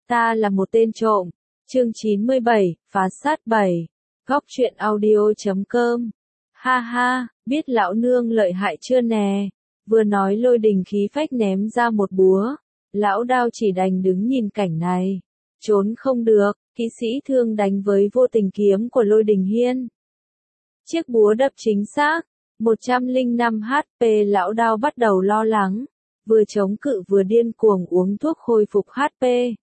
Ta là một tên trộm. Chương 97, phá sát 7. Góc truyện audio.com. Ha ha, biết lão nương lợi hại chưa nè. Vừa nói Lôi Đình khí phách ném ra một búa. Lão Đao chỉ đành đứng nhìn cảnh này. Trốn không được, kỵ sĩ thương đánh với vô tình kiếm của Lôi Đình Hiên. Chiếc búa đập chính xác. 105 HP. Lão Đao bắt đầu lo lắng. Vừa chống cự vừa điên cuồng uống thuốc hồi phục HP.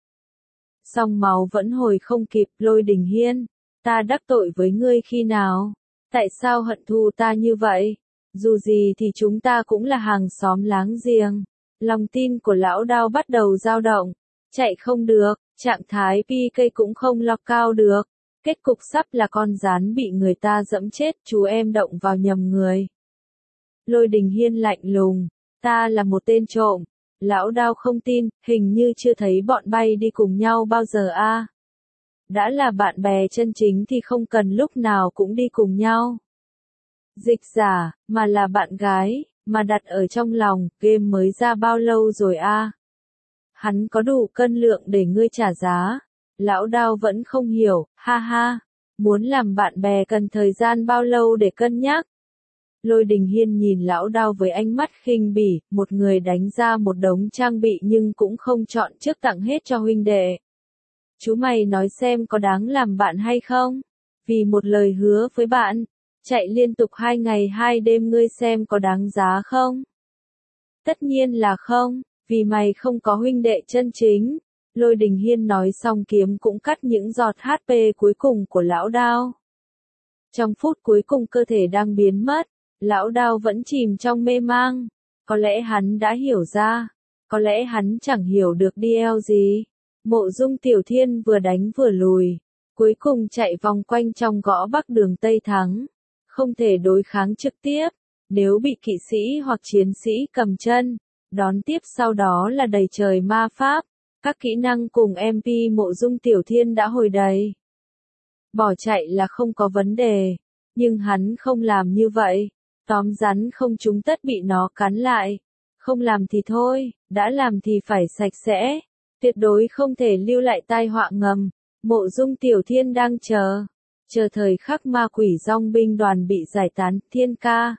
Song máu vẫn hồi không kịp. Lôi Đình Hiên, ta đắc tội với ngươi khi nào? Tại sao hận thù ta như vậy? Dù gì thì chúng ta cũng là hàng xóm láng giềng. Lòng tin của lão Đao bắt đầu dao động. Chạy không được, trạng thái PK cũng không lọc cao được. Kết cục sắp là con rắn bị người ta dẫm chết. Chú em động vào nhầm người. Lôi Đình Hiên lạnh lùng. Ta là một tên trộm. Lão Đao không tin, hình như chưa thấy bọn bay đi cùng nhau bao giờ a. Đã là bạn bè chân chính thì không cần lúc nào cũng đi cùng nhau. Dịch giả, mà là bạn gái, mà đặt ở trong lòng, game mới ra bao lâu rồi a? Hắn có đủ cân lượng để ngươi trả giá. Lão Đao vẫn không hiểu, ha ha. Muốn làm bạn bè cần thời gian bao lâu để cân nhắc? Lôi Đình Hiên nhìn lão Đao với ánh mắt khinh bỉ, một người đánh ra một đống trang bị nhưng cũng không chọn trước tặng hết cho huynh đệ. Chú mày nói xem có đáng làm bạn hay không? Vì một lời hứa với bạn, chạy liên tục 2 ngày 2 đêm ngươi xem có đáng giá không? Tất nhiên là không, vì mày không có huynh đệ chân chính. Lôi Đình Hiên nói xong kiếm cũng cắt những giọt HP cuối cùng của lão Đao. Trong phút cuối cùng cơ thể đang biến mất. Lão Đao vẫn chìm trong mê mang. Có lẽ hắn đã hiểu ra. Có lẽ hắn chẳng hiểu được DL gì. Mộ Dung Tiểu Thiên vừa đánh vừa lùi. Cuối cùng chạy vòng quanh trong gõ bắc đường Tây thắng. Không thể đối kháng trực tiếp. Nếu bị kỵ sĩ hoặc chiến sĩ cầm chân. Đón tiếp sau đó là đầy trời ma pháp. Các kỹ năng cùng MP Mộ Dung Tiểu Thiên đã hồi đầy. Bỏ chạy là không có vấn đề. Nhưng hắn không làm như vậy. Tóm rắn không trúng tất bị nó cắn lại. Không làm thì thôi, đã làm thì phải sạch sẽ. Tuyệt đối không thể lưu lại tai họa ngầm. Mộ Dung Tiểu Thiên đang chờ thời khắc ma quỷ dòng binh đoàn bị giải tán. Thiên ca.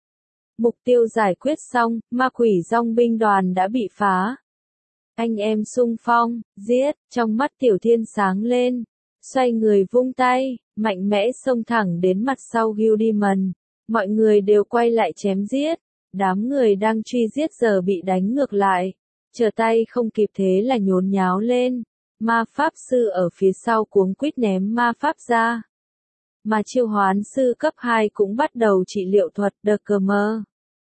Mục tiêu giải quyết xong, ma quỷ dòng binh đoàn đã bị phá. Anh em xung phong, giết, trong mắt Tiểu Thiên sáng lên. Xoay người vung tay, mạnh mẽ xông thẳng đến mặt sau Gildiman. Mọi người đều quay lại chém giết. Đám người đang truy giết giờ bị đánh ngược lại. Trở tay không kịp thế là nhốn nháo lên. Ma pháp sư ở phía sau cuống quýt ném ma pháp ra. Mà chiêu hoán sư cấp 2 cũng bắt đầu trị liệu thuật đờ cờ mơ.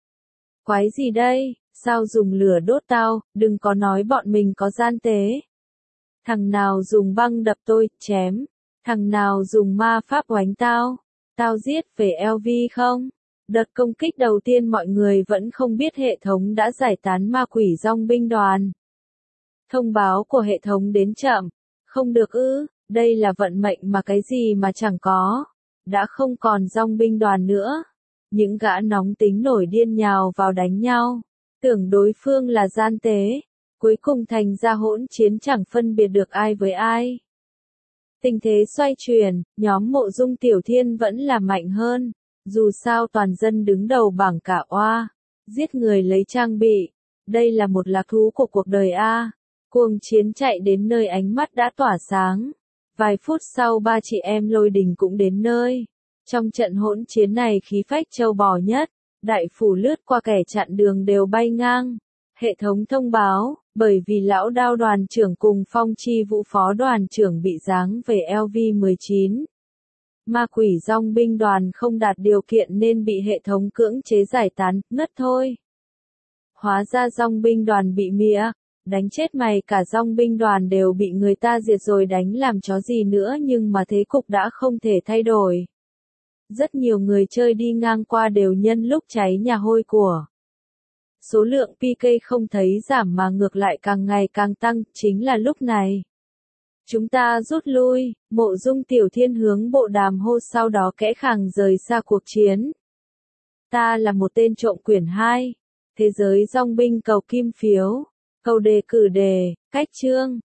Quái gì đây? Sao dùng lửa đốt tao? Đừng có nói bọn mình có gian tế. Thằng nào dùng băng đập tôi, chém. Thằng nào dùng ma pháp oánh tao. Tao giết về LV không? Đợt công kích đầu tiên mọi người vẫn không biết hệ thống đã giải tán ma quỷ dòng binh đoàn. Thông báo của hệ thống đến chậm. Không được ư, đây là vận mệnh mà cái gì mà chẳng có. Đã không còn dòng binh đoàn nữa. Những gã nóng tính nổi điên nhào vào đánh nhau. Tưởng đối phương là gian tế. Cuối cùng thành ra hỗn chiến chẳng phân biệt được ai với ai. Tình thế xoay chuyển, nhóm Mộ Dung Tiểu Thiên vẫn là mạnh hơn. Dù sao toàn dân đứng đầu bảng cả oa. Giết người lấy trang bị. Đây là một lạc thú của cuộc đời a. Cuồng chiến chạy đến nơi ánh mắt đã tỏa sáng. Vài phút sau ba chị em Lôi Đình cũng đến nơi. Trong trận hỗn chiến này khí phách trâu bò nhất. Đại phủ lướt qua kẻ chặn đường đều bay ngang. Hệ thống thông báo, bởi vì lão Đao đoàn trưởng cùng Phong Chi Vũ phó đoàn trưởng bị giáng về LV19. Ma quỷ dòng binh đoàn không đạt điều kiện nên bị hệ thống cưỡng chế giải tán, ngất thôi. Hóa ra dòng binh đoàn bị mỉa, đánh chết mày cả dòng binh đoàn đều bị người ta diệt rồi đánh làm chó gì nữa nhưng mà thế cục đã không thể thay đổi. Rất nhiều người chơi đi ngang qua đều nhân lúc cháy nhà hôi của. Số lượng PK không thấy giảm mà ngược lại càng ngày càng tăng, chính là lúc này. Chúng ta rút lui, Mộ Dung Tiểu Thiên hướng bộ đàm hô sau đó kẽ khàng rời xa cuộc chiến. Ta là một tên trộm quyển 2. Thế giới dòng binh cầu kim phiếu. Câu đề cử đề, cách chương.